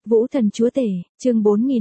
Vũ thần chúa tể, chương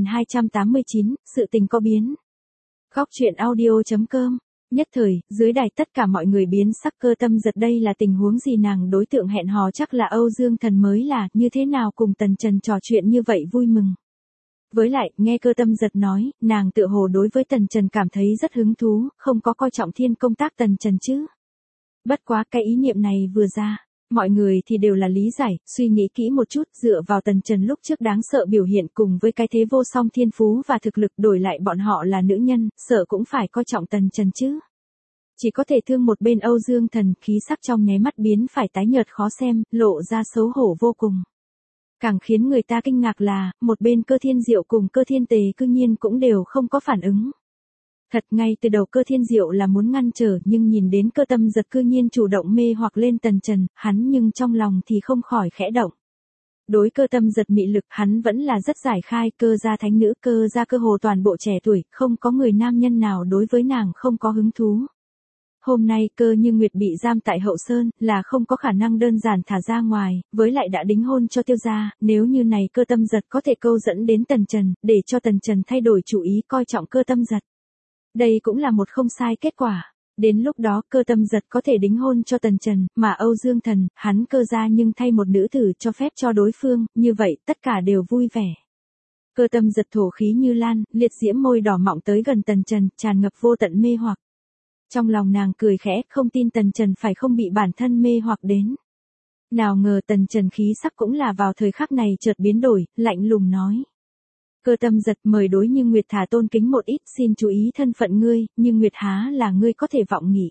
4289, sự tình có biến. Góc truyện audio.com. Nhất thời, dưới đài tất cả mọi người biến sắc. Cơ Tâm Giật đây là tình huống gì? Nàng đối tượng hẹn hò chắc là Âu Dương Thần mới là, như thế nào cùng Tần Trần trò chuyện như vậy vui mừng. Với lại, nghe Cơ Tâm Giật nói, nàng tựa hồ đối với Tần Trần cảm thấy rất hứng thú, không có coi trọng thiên công tác Tần Trần chứ. Bất quá cái ý niệm này vừa ra, mọi người thì đều là lý giải, suy nghĩ kỹ một chút, dựa vào Tần Trần lúc trước đáng sợ biểu hiện cùng với cái thế vô song thiên phú và thực lực đổi lại bọn họ là nữ nhân, sợ cũng phải coi trọng Tần Trần chứ. Chỉ có thể thương một bên Âu Dương Thần, khí sắc trong nháy mắt biến phải tái nhợt khó xem, lộ ra xấu hổ vô cùng. Càng khiến người ta kinh ngạc là, một bên Cơ Thiên Diệu cùng Cơ Thiên Tề cư nhiên cũng đều không có phản ứng. Thật ngay từ đầu Cơ Thiên Diệu là muốn ngăn trở, nhưng nhìn đến Cơ Tâm Giật cư nhiên chủ động mê hoặc lên Tần Trần, hắn nhưng trong lòng thì không khỏi khẽ động. Đối Cơ Tâm Giật mị lực hắn vẫn là rất giải khai, Cơ gia thánh nữ, Cơ gia cơ hồ toàn bộ trẻ tuổi, không có người nam nhân nào đối với nàng không có hứng thú. Hôm nay Cơ Như Nguyệt bị giam tại Hậu Sơn, là không có khả năng đơn giản thả ra ngoài, với lại đã đính hôn cho Tiêu gia, nếu như này Cơ Tâm Giật có thể câu dẫn đến Tần Trần, để cho Tần Trần thay đổi chủ ý coi trọng Cơ Tâm Giật. Đây cũng là một không sai kết quả. Đến lúc đó Cơ Tâm Giật có thể đính hôn cho Tần Trần, mà Âu Dương Thần, hắn Cơ gia nhưng thay một nữ tử cho phép cho đối phương, như vậy tất cả đều vui vẻ. Cơ Tâm Giật thổ khí như lan, liệt diễm môi đỏ mọng tới gần Tần Trần, tràn ngập vô tận mê hoặc. Trong lòng nàng cười khẽ, không tin Tần Trần phải không bị bản thân mê hoặc đến. Nào ngờ Tần Trần khí sắc cũng là vào thời khắc này chợt biến đổi, lạnh lùng nói. Cơ Tâm Giật, mời đối Như Nguyệt thả tôn kính một ít, xin chú ý thân phận ngươi, Như Nguyệt há là ngươi có thể vọng nghị.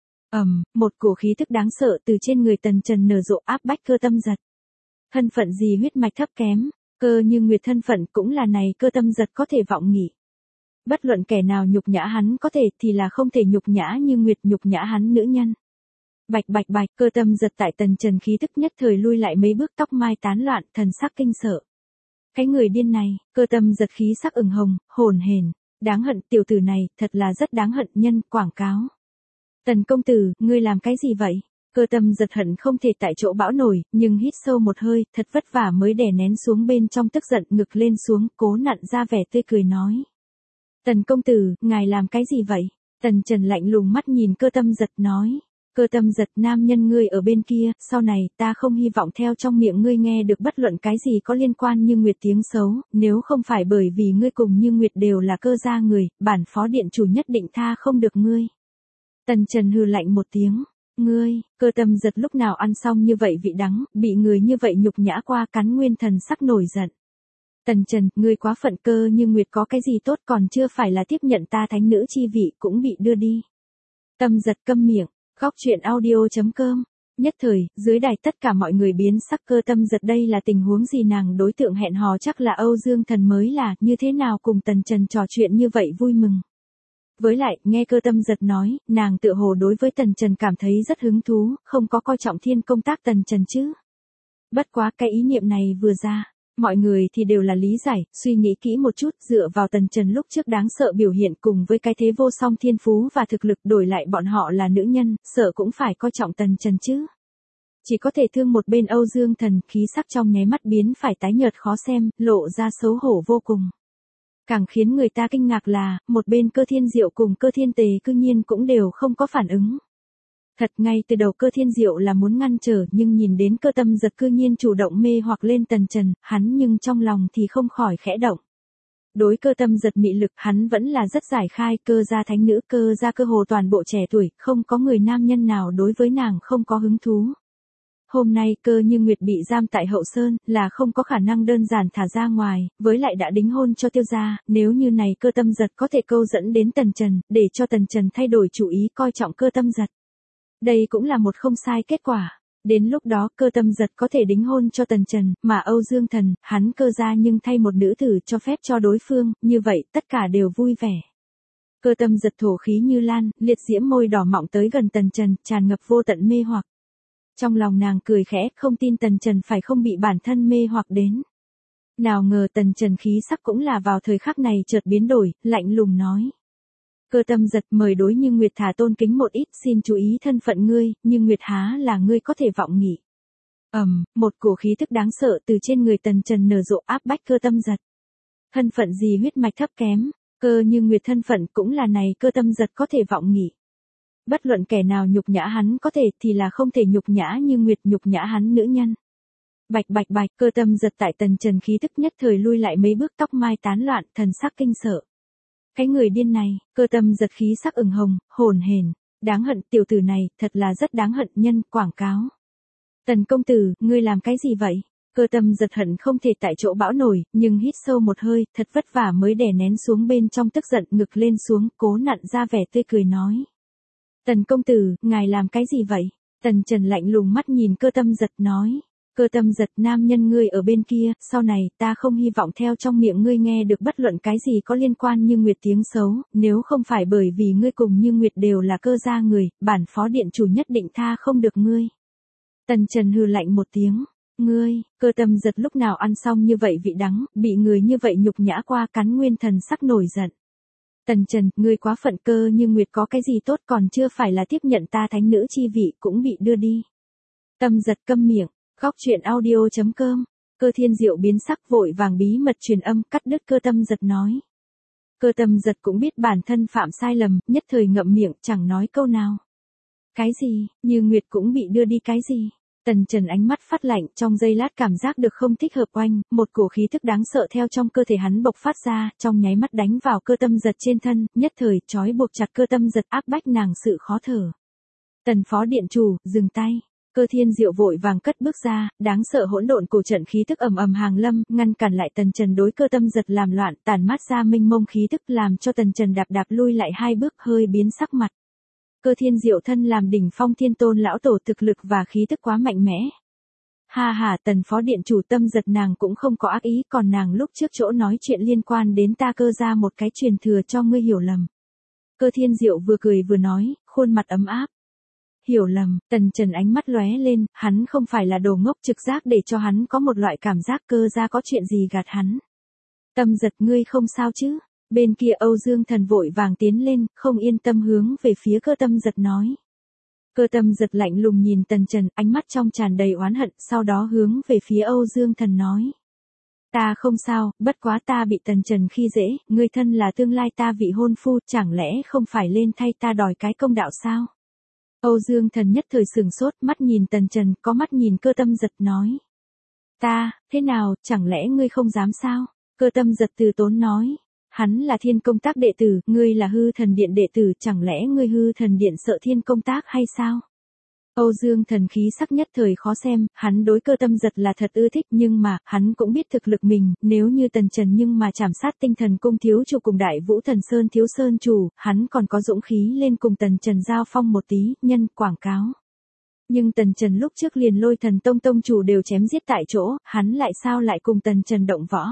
Một cổ khí tức đáng sợ từ trên người Tần Trần nở rộ áp bách Cơ Tâm Giật. Thân phận gì huyết mạch thấp kém, Cơ Như Nguyệt thân phận cũng là này Cơ Tâm Giật có thể vọng nghị. Bất luận kẻ nào nhục nhã hắn có thể thì là không thể nhục nhã Như Nguyệt, nhục nhã hắn nữ nhân. Bạch bạch bạch, Cơ Tâm Giật tại Tần Trần khí tức nhất thời lui lại mấy bước, tóc mai tán loạn, thần sắc kinh sợ. Cái người điên này, Cơ Tâm Giật khí sắc ửng hồng, hồn hển, đáng hận, tiểu tử này, thật là rất đáng hận. Nhân, quảng cáo. Tần công tử, ngươi làm cái gì vậy? Cơ Tâm Giật hận không thể tại chỗ bão nổi, nhưng hít sâu một hơi, thật vất vả mới đè nén xuống bên trong tức giận, ngực lên xuống, cố nặn ra vẻ tươi cười nói. Tần công tử, ngài làm cái gì vậy? Tần Trần lạnh lùng mắt nhìn Cơ Tâm Giật nói. Cơ Tâm Giật, nam nhân ngươi ở bên kia, sau này ta không hy vọng theo trong miệng ngươi nghe được bất luận cái gì có liên quan Như Nguyệt tiếng xấu, nếu không phải bởi vì ngươi cùng Như Nguyệt đều là Cơ gia người, bản phó điện chủ nhất định tha không được ngươi. Tần Trần hừ lạnh một tiếng. Ngươi, Cơ Tâm Giật lúc nào ăn xong như vậy vị đắng, bị người như vậy nhục nhã qua, cắn nguyên thần sắc nổi giận. Tần Trần, ngươi quá phận, Cơ Như Nguyệt có cái gì tốt, còn chưa phải là tiếp nhận ta thánh nữ chi vị cũng bị đưa đi. Tâm Giật câm miệng. Góc truyện audio.com. Nhất thời, dưới đài tất cả mọi người biến sắc. Cơ Tâm Giật đây là tình huống gì? Nàng đối tượng hẹn hò chắc là Âu Dương Thần mới là, như thế nào cùng Tần Trần trò chuyện như vậy vui mừng. Với lại, nghe Cơ Tâm Giật nói, nàng tựa hồ đối với Tần Trần cảm thấy rất hứng thú, không có coi trọng thiên công tác Tần Trần chứ. Bất quá cái ý niệm này vừa ra, mọi người thì đều là lý giải, suy nghĩ kỹ một chút, dựa vào Tần Trần lúc trước đáng sợ biểu hiện cùng với cái thế vô song thiên phú và thực lực đổi lại bọn họ là nữ nhân, sợ cũng phải coi trọng Tần Trần chứ. Chỉ có thể thương một bên Âu Dương Thần, khí sắc trong nháy mắt biến phải tái nhợt khó xem, lộ ra xấu hổ vô cùng. Càng khiến người ta kinh ngạc là, một bên Cơ Thiên Diệu cùng Cơ Thiên Tề cư nhiên cũng đều không có phản ứng. Thật ngay từ đầu Cơ Thiên Diệu là muốn ngăn trở, nhưng nhìn đến Cơ Tâm Giật cư nhiên chủ động mê hoặc lên Tần Trần, hắn nhưng trong lòng thì không khỏi khẽ động. Đối Cơ Tâm Giật mị lực hắn vẫn là rất giải khai, Cơ gia thánh nữ, Cơ gia cơ hồ toàn bộ trẻ tuổi, không có người nam nhân nào đối với nàng không có hứng thú. Hôm nay Cơ Như Nguyệt bị giam tại Hậu Sơn, là không có khả năng đơn giản thả ra ngoài, với lại đã đính hôn cho Tiêu gia, nếu như này Cơ Tâm Giật có thể câu dẫn đến Tần Trần, để cho Tần Trần thay đổi chủ ý coi trọng Cơ Tâm Giật. Đây cũng là một không sai kết quả. Đến lúc đó Cơ Tâm Giật có thể đính hôn cho Tần Trần, mà Âu Dương Thần, hắn Cơ gia nhưng thay một nữ tử cho phép cho đối phương, như vậy tất cả đều vui vẻ. Cơ Tâm Giật thổ khí như lan, liệt diễm môi đỏ mọng tới gần Tần Trần, tràn ngập vô tận mê hoặc. Trong lòng nàng cười khẽ, không tin Tần Trần phải không bị bản thân mê hoặc đến. Nào ngờ Tần Trần khí sắc cũng là vào thời khắc này chợt biến đổi, lạnh lùng nói. Cơ Tâm Giật, mời đối Như Nguyệt thả tôn kính một ít, xin chú ý thân phận ngươi, Như Nguyệt há là ngươi có thể vọng nghị. Một cổ khí tức đáng sợ từ trên người Tần Trần nở rộ áp bách Cơ Tâm Giật. Thân phận gì huyết mạch thấp kém, Cơ Như Nguyệt thân phận cũng là này Cơ Tâm Giật có thể vọng nghị. Bất luận kẻ nào nhục nhã hắn có thể thì là không thể nhục nhã Như Nguyệt nhục nhã hắn nữ nhân. Bạch bạch bạch, Cơ Tâm Giật tại Tần Trần khí tức nhất thời lui lại mấy bước, tóc mai tán loạn, thần sắc kinh sợ. Cái người điên này, Cơ Tâm Giật khí sắc ửng hồng, hồn hển, đáng hận, tiểu tử này, thật là rất đáng hận, nhân quảng cáo. Tần công tử, ngươi làm cái gì vậy? Cơ Tâm Giật hận không thể tại chỗ bão nổi, nhưng hít sâu một hơi, thật vất vả mới đè nén xuống bên trong tức giận, ngực lên xuống, cố nặn ra vẻ tươi cười nói. Tần công tử, ngài làm cái gì vậy? Tần Trần lạnh lùng mắt nhìn Cơ Tâm Giật nói. Cơ Tâm Giật, nam nhân ngươi ở bên kia, sau này ta không hy vọng theo trong miệng ngươi nghe được bất luận cái gì có liên quan Như Nguyệt tiếng xấu, nếu không phải bởi vì ngươi cùng Như Nguyệt đều là Cơ gia người, bản phó điện chủ nhất định tha không được ngươi. Tần Trần hừ lạnh một tiếng, ngươi, Cơ Tâm Giật lúc nào ăn xong như vậy vị đắng, bị người như vậy nhục nhã qua, cắn nguyên thần sắc nổi giận. Tần Trần, ngươi quá phận, Cơ Như Nguyệt có cái gì tốt, còn chưa phải là tiếp nhận ta thánh nữ chi vị cũng bị đưa đi. Tâm Giật câm miệng. Góc truyện audio.com, Cơ Thiên Diệu biến sắc vội vàng bí mật truyền âm cắt đứt Cơ Tâm Giật nói. Cơ Tâm Giật cũng biết bản thân phạm sai lầm, nhất thời ngậm miệng chẳng nói câu nào. Cái gì, Như Nguyệt cũng bị đưa đi cái gì? Tần Trần ánh mắt phát lạnh, trong giây lát cảm giác được không thích hợp oanh, một cổ khí thức đáng sợ theo trong cơ thể hắn bộc phát ra, trong nháy mắt đánh vào Cơ Tâm Giật trên thân, nhất thời trói buộc chặt Cơ Tâm Giật, áp bách nàng sự khó thở. Tần phó điện chủ, dừng tay. Cơ Thiên Diệu vội vàng cất bước ra, đáng sợ hỗn độn cổ trận khí tức ầm ầm hàng lâm, ngăn cản lại Tần Trần đối Cơ Tâm Giật làm loạn, tản mát ra mênh mông khí tức làm cho Tần Trần đạp đạp lui lại hai bước, hơi biến sắc mặt. Cơ Thiên Diệu thân làm đỉnh phong thiên tôn lão tổ, thực lực và khí tức quá mạnh mẽ. Ha ha, Tần phó điện chủ, Tâm Giật nàng cũng không có ác ý, còn nàng lúc trước chỗ nói chuyện liên quan đến ta Cơ ra một cái truyền thừa cho ngươi hiểu lầm. Cơ Thiên Diệu vừa cười vừa nói, khuôn mặt ấm áp. Hiểu lầm, Tần Trần ánh mắt lóe lên, hắn không phải là đồ ngốc, trực giác để cho hắn có một loại cảm giác Cơ ra có chuyện gì gạt hắn. Tâm Giật, ngươi không sao chứ? Bên kia Âu Dương Thần vội vàng tiến lên, không yên tâm hướng về phía Cơ Tâm Giật nói. Cơ Tâm Giật lạnh lùng nhìn Tần Trần, ánh mắt trong tràn đầy oán hận, sau đó hướng về phía Âu Dương Thần nói. Ta không sao, bất quá ta bị Tần Trần khi dễ, ngươi thân là tương lai ta vị hôn phu, chẳng lẽ không phải lên thay ta đòi cái công đạo sao? Âu Dương Thần nhất thời sửng sốt, mắt nhìn Tần Trần, có mắt nhìn Cơ Tâm Giật nói. Ta, thế nào, chẳng lẽ ngươi không dám sao? Cơ Tâm Giật từ tốn nói. Hắn là Thiên Công Tác đệ tử, ngươi là Hư Thần Điện đệ tử, chẳng lẽ ngươi Hư Thần Điện sợ Thiên Công Tác hay sao? Âu Dương Thần khí sắc nhất thời khó xem, hắn đối Cơ Tâm Giật là thật ưa thích, nhưng mà, hắn cũng biết thực lực mình, nếu như Tần Trần nhưng mà chảm sát Tinh Thần Cung thiếu chủ cùng Đại Vũ Thần Sơn thiếu sơn chủ, hắn còn có dũng khí lên cùng Tần Trần giao phong một tí, nhân quảng cáo. Nhưng Tần Trần lúc trước liền Lôi Thần Tông tông chủ đều chém giết tại chỗ, hắn lại sao lại cùng Tần Trần động võ?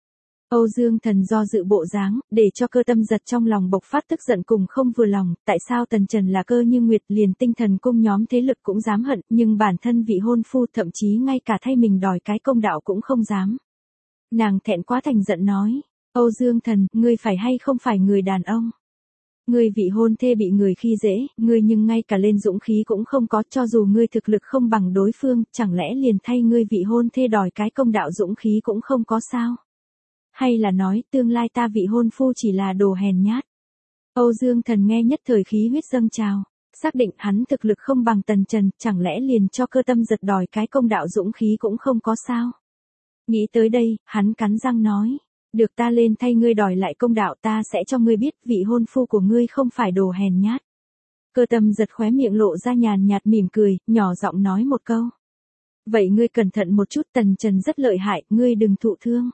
Âu Dương Thần do dự bộ dáng, để cho Cơ Tâm Giật trong lòng bộc phát tức giận cùng không vừa lòng, tại sao Tần Trần là Cơ Như Nguyệt liền Tinh Thần Cung nhóm thế lực cũng dám hận, nhưng bản thân vị hôn phu thậm chí ngay cả thay mình đòi cái công đạo cũng không dám. Nàng thẹn quá thành giận nói, Âu Dương Thần, ngươi phải hay không phải người đàn ông? Ngươi vị hôn thê bị người khi dễ, ngươi nhưng ngay cả lên dũng khí cũng không có, cho dù ngươi thực lực không bằng đối phương, chẳng lẽ liền thay ngươi vị hôn thê đòi cái công đạo dũng khí cũng không có sao? Hay là nói tương lai ta vị hôn phu chỉ là đồ hèn nhát? Âu Dương Thần nghe nhất thời khí huyết dâng trào, xác định hắn thực lực không bằng Tần Trần, chẳng lẽ liền cho Cơ Tâm Giật đòi cái công đạo dũng khí cũng không có sao? Nghĩ tới đây, hắn cắn răng nói, được, ta lên thay ngươi đòi lại công đạo, ta sẽ cho ngươi biết vị hôn phu của ngươi không phải đồ hèn nhát. Cơ Tâm Giật khóe miệng lộ ra nhàn nhạt mỉm cười, nhỏ giọng nói một câu. Vậy ngươi cẩn thận một chút, Tần Trần rất lợi hại, ngươi đừng thụ thương.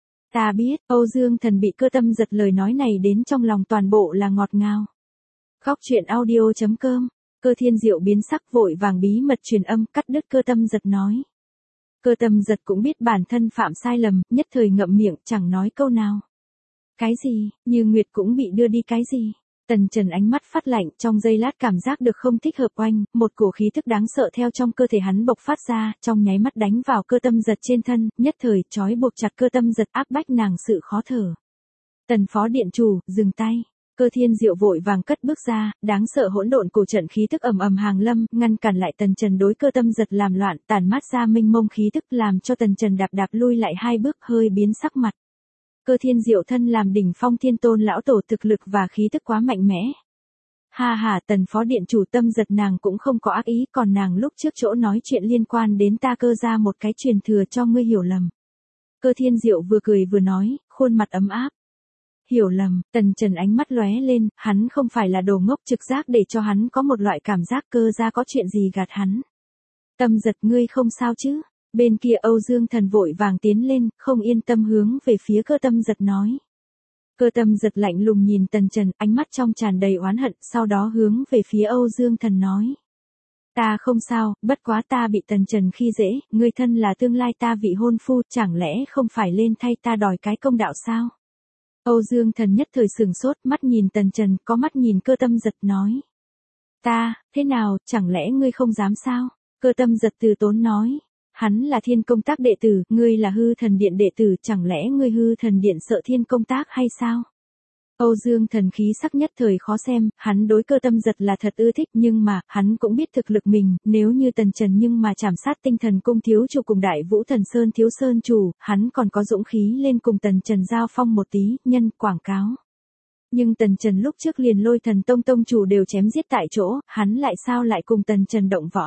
Ta biết, Âu Dương Thần bị Cơ Tâm Giật lời nói này đến trong lòng toàn bộ là ngọt ngào. Góc truyện audio.com, Cơ Thiên Diệu biến sắc vội vàng bí mật truyền âm cắt đứt Cơ Tâm Giật nói. Cơ Tâm Giật cũng biết bản thân phạm sai lầm, nhất thời ngậm miệng chẳng nói câu nào. Cái gì, Như Nguyệt cũng bị đưa đi cái gì? Tần Trần ánh mắt phát lạnh, trong giây lát cảm giác được không thích hợp oanh, một cổ khí thức đáng sợ theo trong cơ thể hắn bộc phát ra, trong nháy mắt đánh vào Cơ Tâm Giật trên thân, nhất thời trói buộc chặt Cơ Tâm Giật, áp bách nàng sự khó thở. Tần phó điện chủ, dừng tay. Cơ Thiên Diệu vội vàng cất bước ra, đáng sợ hỗn độn cổ trận khí tức ầm ầm hàng lâm, ngăn cản lại Tần Trần đối Cơ Tâm Giật làm loạn, tản mát ra mênh mông khí tức làm cho Tần Trần đạp lui lại 2 bước, hơi biến sắc mặt. Cơ Thiên Diệu thân làm đỉnh phong thiên tôn lão tổ, thực lực và khí tức quá mạnh mẽ. Ha ha, Tần phó điện chủ, Tâm Giật nàng cũng không có ác ý, còn nàng lúc trước chỗ nói chuyện liên quan đến ta Cơ ra một cái truyền thừa cho ngươi hiểu lầm. Cơ Thiên Diệu vừa cười vừa nói, khuôn mặt ấm áp. Hiểu lầm, Tần Trần ánh mắt lóe lên, hắn không phải là đồ ngốc, trực giác để cho hắn có một loại cảm giác Cơ ra có chuyện gì gạt hắn. Tâm Giật, ngươi không sao chứ? Bên kia Âu Dương Thần vội vàng tiến lên, không yên tâm hướng về phía Cơ Tâm Giật nói. Cơ Tâm Giật lạnh lùng nhìn Tần Trần, ánh mắt trong tràn đầy oán hận, sau đó hướng về phía Âu Dương Thần nói. Ta không sao, bất quá ta bị Tần Trần khi dễ, ngươi thân là tương lai ta vị hôn phu, chẳng lẽ không phải lên thay ta đòi cái công đạo sao? Âu Dương Thần nhất thời sửng sốt, mắt nhìn Tần Trần, có mắt nhìn Cơ Tâm Giật nói. Ta, thế nào, chẳng lẽ ngươi không dám sao? Cơ Tâm Giật từ tốn nói. Hắn là Thiên Công Tác đệ tử, ngươi là Hư Thần Điện đệ tử, chẳng lẽ ngươi Hư Thần Điện sợ Thiên Công Tác hay sao? Âu Dương Thần khí sắc nhất thời khó xem, hắn đối Cơ Tâm Giật là thật ưa thích, nhưng mà, hắn cũng biết thực lực mình, nếu như Tần Trần nhưng mà chảm sát Tinh Thần Cung thiếu chủ cùng Đại Vũ Thần Sơn thiếu sơn chủ, hắn còn có dũng khí lên cùng Tần Trần giao phong một tí, nhân quảng cáo. Nhưng Tần Trần lúc trước liền Lôi Thần Tông tông chủ đều chém giết tại chỗ, hắn lại sao lại cùng Tần Trần động võ?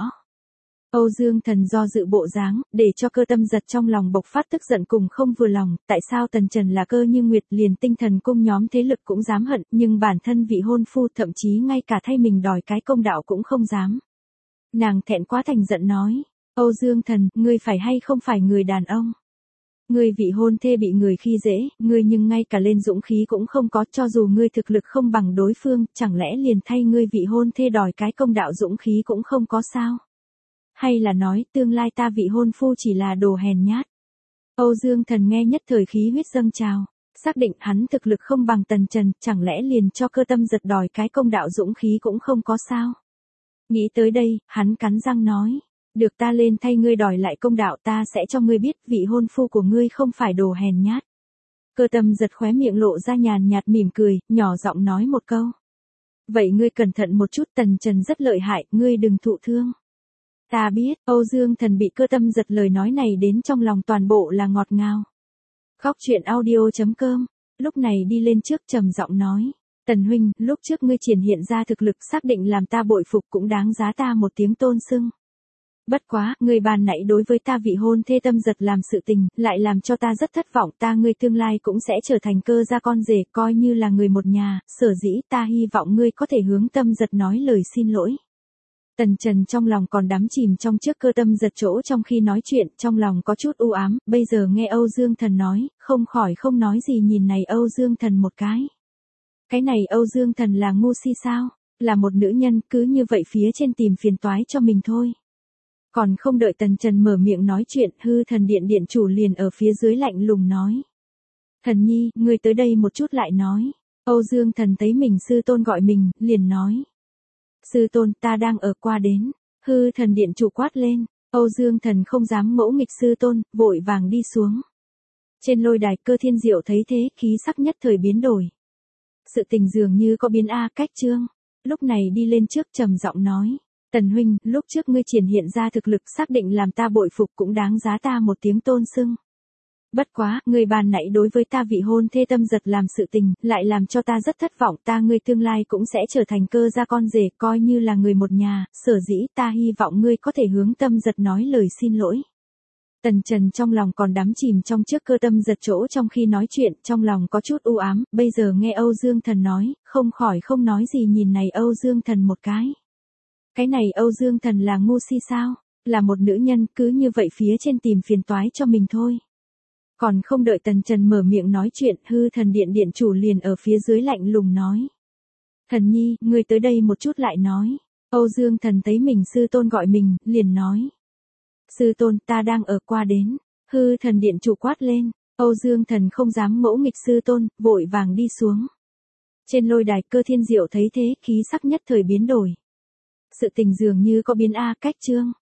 Âu Dương Thần do dự bộ dáng, để cho Cơ Tâm Giật trong lòng bộc phát tức giận cùng không vừa lòng, tại sao Tần Trần là Cơ Như Nguyệt liền Tinh Thần Cung nhóm thế lực cũng dám hận, nhưng bản thân vị hôn phu thậm chí ngay cả thay mình đòi cái công đạo cũng không dám. Nàng thẹn quá thành giận nói, Âu Dương Thần, ngươi phải hay không phải người đàn ông? Ngươi vị hôn thê bị người khi dễ, ngươi nhưng ngay cả lên dũng khí cũng không có, cho dù ngươi thực lực không bằng đối phương, chẳng lẽ liền thay ngươi vị hôn thê đòi cái công đạo dũng khí cũng không có sao? Hay là nói tương lai ta vị hôn phu chỉ là đồ hèn nhát? Âu Dương Thần nghe nhất thời khí huyết dâng trào, xác định hắn thực lực không bằng Tần Trần, chẳng lẽ liền cho Cơ Tâm Giật đòi cái công đạo dũng khí cũng không có sao? Nghĩ tới đây, hắn cắn răng nói, được, ta lên thay ngươi đòi lại công đạo, ta sẽ cho ngươi biết vị hôn phu của ngươi không phải đồ hèn nhát. Cơ Tâm Giật khóe miệng lộ ra nhàn nhạt mỉm cười, nhỏ giọng nói một câu. Vậy ngươi cẩn thận một chút, Tần Trần rất lợi hại, ngươi đừng thụ thương. Ta biết, Âu Dương Thần bị Cơ Tâm Giật lời nói này đến trong lòng toàn bộ là ngọt ngào. Góc truyện audio.com, lúc này đi lên trước trầm giọng nói. Tần huynh, lúc trước ngươi triển hiện ra thực lực xác định làm ta bội phục, cũng đáng giá ta một tiếng tôn xưng. Bất quá, ngươi ban nãy đối với ta vị hôn thê Tâm Giật làm sự tình, lại làm cho ta rất thất vọng, ta ngươi tương lai cũng sẽ trở thành Cơ gia con rể, coi như là người một nhà, sở dĩ ta hy vọng ngươi có thể hướng Tâm Giật nói lời xin lỗi. Tần Trần trong lòng còn đắm chìm trong trước Cơ Tâm Giật chỗ trong khi nói chuyện, trong lòng có chút u ám, bây giờ nghe Âu Dương Thần nói, không khỏi không nói gì nhìn này Âu Dương Thần một cái. Cái này Âu Dương Thần là ngu si sao? Là một nữ nhân, cứ như vậy phía trên tìm phiền toái cho mình thôi. Còn không đợi Tần Trần mở miệng nói chuyện, Hư Thần Điện điện chủ liền ở phía dưới lạnh lùng nói. Thần nhi, ngươi tới đây một chút lại nói. Âu Dương Thần thấy mình sư tôn gọi mình, liền nói. Sư tôn, ta đang ở qua đến. Hư Thần Điện chủ quát lên. Âu Dương Thần không dám ngỗ nghịch sư tôn, vội vàng đi xuống. Trên lôi đài, Cơ Thiên Diệu thấy thế, khí sắc nhất thời biến đổi. Sự tình dường như có biến cách chương. Lúc này đi lên trước trầm giọng nói. Tần huynh, lúc trước ngươi triển hiện ra thực lực xác định làm ta bội phục, cũng đáng giá ta một tiếng tôn xưng. Bất quá, ngươi ban nãy đối với ta vị hôn thê Tâm Giật làm sự tình, lại làm cho ta rất thất vọng, ta ngươi tương lai cũng sẽ trở thành Cơ gia con rể, coi như là người một nhà, sở dĩ ta hy vọng ngươi có thể hướng Tâm Giật nói lời xin lỗi. Tần Trần trong lòng còn đắm chìm trong trước Cơ Tâm Giật chỗ trong khi nói chuyện, trong lòng có chút u ám, bây giờ nghe Âu Dương Thần nói, không khỏi không nói gì nhìn này Âu Dương Thần một cái. Cái này Âu Dương Thần là ngu si sao? Là một nữ nhân, cứ như vậy phía trên tìm phiền toái cho mình thôi. Còn không đợi Tần Trần mở miệng nói chuyện, Hư Thần Điện điện chủ liền ở phía dưới lạnh lùng nói. Thần nhi, ngươi tới đây một chút lại nói. Âu Dương Thần thấy mình sư tôn gọi mình, liền nói. Sư tôn, ta đang ở qua đến. Hư Thần Điện chủ quát lên. Âu Dương Thần không dám ngỗ nghịch sư tôn, vội vàng đi xuống. Trên lôi đài, Cơ Thiên Diệu thấy thế, khí sắc nhất thời biến đổi. Sự tình dường như có biến cách chương.